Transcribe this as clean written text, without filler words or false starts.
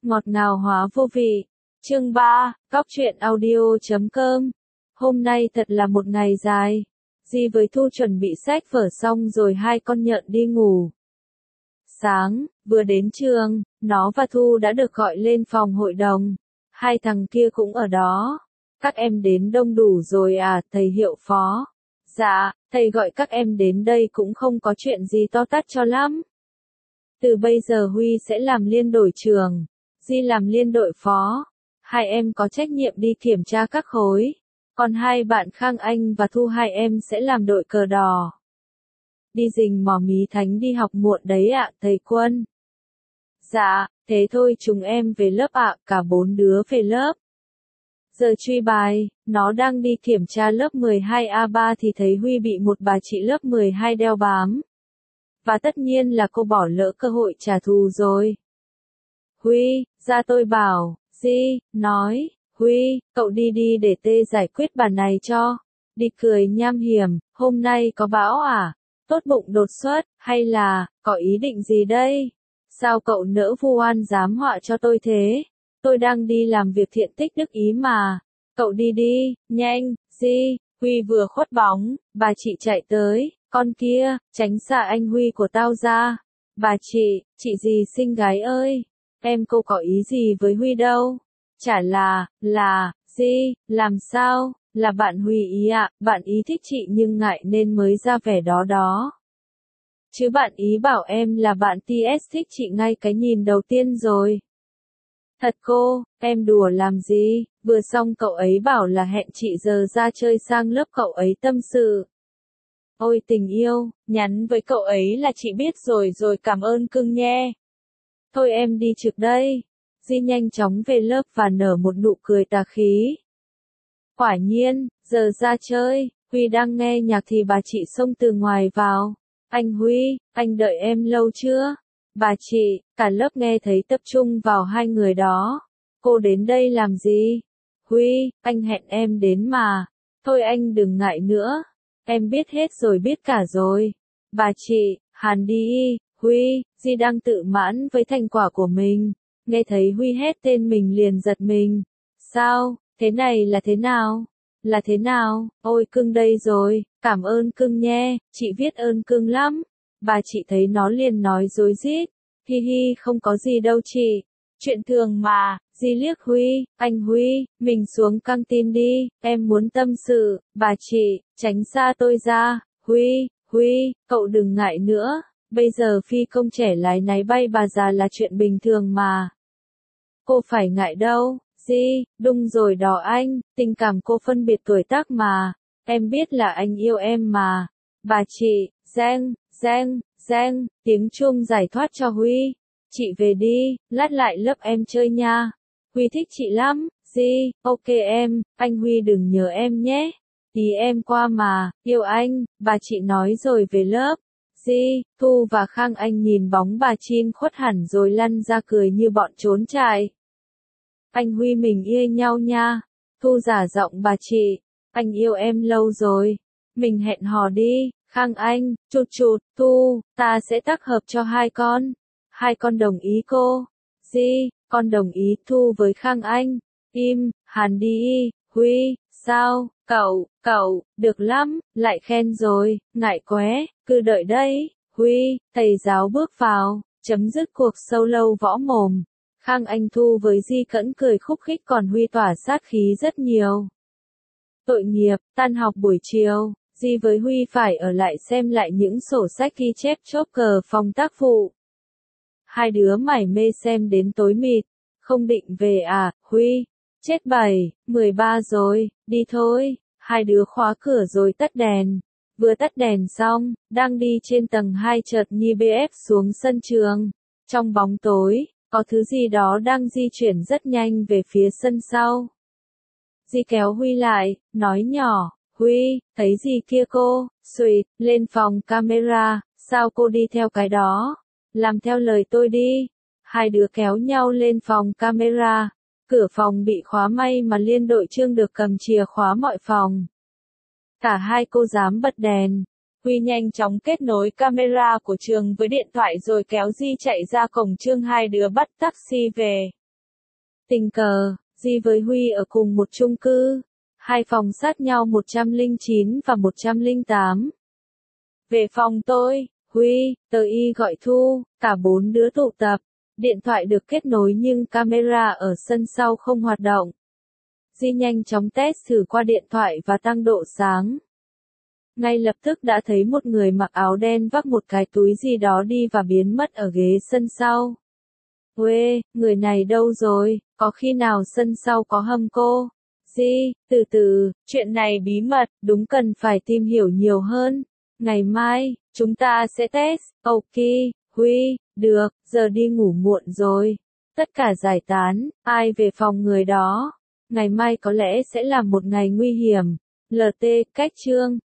Ngọt ngào hóa vô vị. Chương 3, Cóc truyện audio.com. Hôm nay thật là một ngày dài. Di với Thu chuẩn bị sách vở xong rồi hai con nhện đi ngủ. Sáng, vừa đến trường, nó và Thu đã được gọi lên phòng hội đồng. Hai thằng kia cũng ở đó. Các em đến đông đủ rồi à, thầy hiệu phó. Dạ, thầy gọi các em đến đây cũng không có chuyện gì to tát cho lắm. Từ bây giờ Huy sẽ làm liên đội trưởng, Di làm liên đội phó. Hai em có trách nhiệm đi kiểm tra các khối. Còn hai bạn Khang Anh và Thu hai em sẽ làm đội cờ đỏ. Đi rình mò Mí Thánh đi học muộn đấy ạ, thầy Quân. Dạ, thế thôi chúng em về lớp ạ, cả 4 đứa về lớp. Giờ truy bài, nó đang đi kiểm tra lớp 12A3 thì thấy Huy bị một bà chị lớp 12 đeo bám. Và tất nhiên là cô bỏ lỡ cơ hội trả thù rồi. Huy, ra tôi bảo, Di, nói, Huy, cậu đi để Tê giải quyết bà này cho. Đi cười nham hiểm, hôm nay có bão à? Tốt bụng đột xuất, hay là, có ý định gì đây? Sao cậu nỡ vu oan giám họa cho tôi thế? Tôi đang đi làm việc thiện tích đức ý mà. Cậu đi, nhanh, Di. Huy vừa khuất bóng, bà chị chạy tới, con kia, tránh xa anh Huy của tao ra. Bà chị gì xinh gái ơi, em cô có ý gì với Huy đâu. Chả là, Di, làm sao, là bạn Huy ý ạ, bạn ý thích chị nhưng ngại nên mới ra vẻ đó. Chứ bạn ý bảo em là bạn TS thích chị ngay cái nhìn đầu tiên rồi. Thật cô, em đùa làm gì, vừa xong cậu ấy bảo là hẹn chị giờ ra chơi sang lớp cậu ấy tâm sự. Ôi tình yêu, nhắn với cậu ấy là chị biết rồi cảm ơn cưng nhé. Thôi em đi trực đây. Di nhanh chóng về lớp và nở một nụ cười tà khí. Quả nhiên, giờ ra chơi, Huy đang nghe nhạc thì bà chị xông từ ngoài vào. Anh Huy, anh đợi em lâu chưa? Bà chị, cả lớp nghe thấy tập trung vào hai người đó. Cô đến đây làm gì? Huy, anh hẹn em đến mà. Thôi anh đừng ngại nữa. Em biết hết rồi biết cả rồi. Bà chị, Hàn đi, Huy, Di đang tự mãn với thành quả của mình. Nghe thấy Huy hét tên mình liền giật mình. Sao, thế này là thế nào? Là thế nào? Ôi cưng đây rồi, cảm ơn cưng nhé, chị biết ơn cưng lắm. Bà chị thấy nó liền nói rối rít. Hi không có gì đâu chị. Chuyện thường mà. Di liếc Huy, anh Huy, mình xuống căng tin đi, em muốn tâm sự. Bà chị, tránh xa tôi ra. Huy, cậu đừng ngại nữa. Bây giờ phi công trẻ lái máy bay bà già là chuyện bình thường mà. Cô phải ngại đâu. Di, đúng rồi đó anh, tình cảm cô phân biệt tuổi tác mà. Em biết là anh yêu em mà. Bà chị, Giang, tiếng chuông giải thoát cho Huy. Chị về đi, lát lại lớp em chơi nha. Huy thích chị lắm. Di, ok em, anh Huy đừng nhớ em nhé. Tí em qua mà, yêu anh, bà chị nói rồi về lớp. Di, Thu và Khang Anh nhìn bóng bà Chin khuất hẳn rồi lăn ra cười như bọn trốn chạy. Anh Huy mình yêu nhau nha. Thu giả giọng bà chị. Anh yêu em lâu rồi. Mình hẹn hò đi. Khang Anh, chụt, Thu, ta sẽ tác hợp cho hai con. Hai con đồng ý cô. Di, con đồng ý. Thu với Khang Anh. Im, Hàn đi. Huy, sao, cậu, được lắm, lại khen rồi, ngại quá, cứ đợi đấy. Huy, thầy giáo bước vào, chấm dứt cuộc sâu lâu võ mồm. Khang Anh Thu với Di cẫn cười khúc khích còn Huy tỏa sát khí rất nhiều. Tội nghiệp, tan học buổi chiều, Di với Huy phải ở lại xem lại những sổ sách ghi chép chốt cờ phòng tác vụ. Hai đứa mải mê xem đến tối mịt, không định về à, Huy? Chết 7:13 rồi, đi thôi. Hai đứa khóa cửa rồi tắt đèn. Vừa tắt đèn xong, đang đi trên tầng 2 chợt Nhi BF xuống sân trường. Trong bóng tối, có thứ gì đó đang di chuyển rất nhanh về phía sân sau. Di kéo Huy lại, nói nhỏ, Huy, thấy gì kia cô? Xuyệt, lên phòng camera, sao cô đi theo cái đó? Làm theo lời tôi đi. Hai đứa kéo nhau lên phòng camera. Cửa phòng bị khóa may mà liên đội trưởng được cầm chìa khóa mọi phòng. Cả hai cô dám bật đèn. Huy nhanh chóng kết nối camera của trường với điện thoại rồi kéo Di chạy ra cổng trường hai đứa bắt taxi về. Tình cờ, Di với Huy ở cùng một chung cư, hai phòng sát nhau 109 và 108. Về phòng tôi, Huy, tờ Y gọi Thu, cả bốn đứa tụ tập. Điện thoại được kết nối nhưng camera ở sân sau không hoạt động. Di nhanh chóng test thử qua điện thoại và tăng độ sáng. Ngay lập tức đã thấy một người mặc áo đen vác một cái túi gì đó đi và biến mất ở ghế sân sau. Uê, người này đâu rồi, có khi nào sân sau có hâm cô? Di, từ từ, chuyện này bí mật, đúng cần phải tìm hiểu nhiều hơn. Ngày mai, chúng ta sẽ test, ok, Huy, được, giờ đi ngủ muộn rồi. Tất cả giải tán, ai về phòng người đó. Ngày mai có lẽ sẽ là một ngày nguy hiểm. LT, cách chương.